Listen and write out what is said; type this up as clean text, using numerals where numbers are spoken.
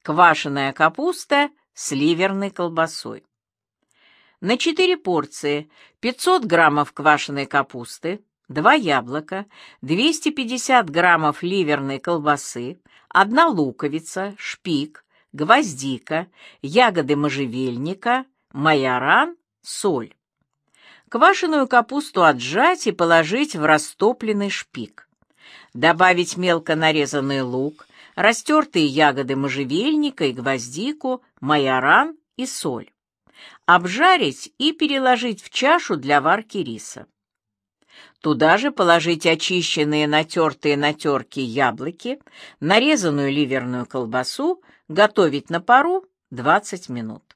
Квашеная капуста с ливерной колбасой. На 4 порции 500 граммов квашеной капусты, 2 яблока, 250 граммов ливерной колбасы, 1 луковица, шпик, гвоздика, ягоды можжевельника, майоран, соль. Квашеную капусту отжать и положить в растопленный шпик. Добавить мелко нарезанный лук, растертые ягоды можжевельника и гвоздику, майоран и соль. Обжарить и переложить в чашу для варки риса. Туда же положить очищенные натертые на терке яблоки, нарезанную ливерную колбасу, готовить на пару 20 минут.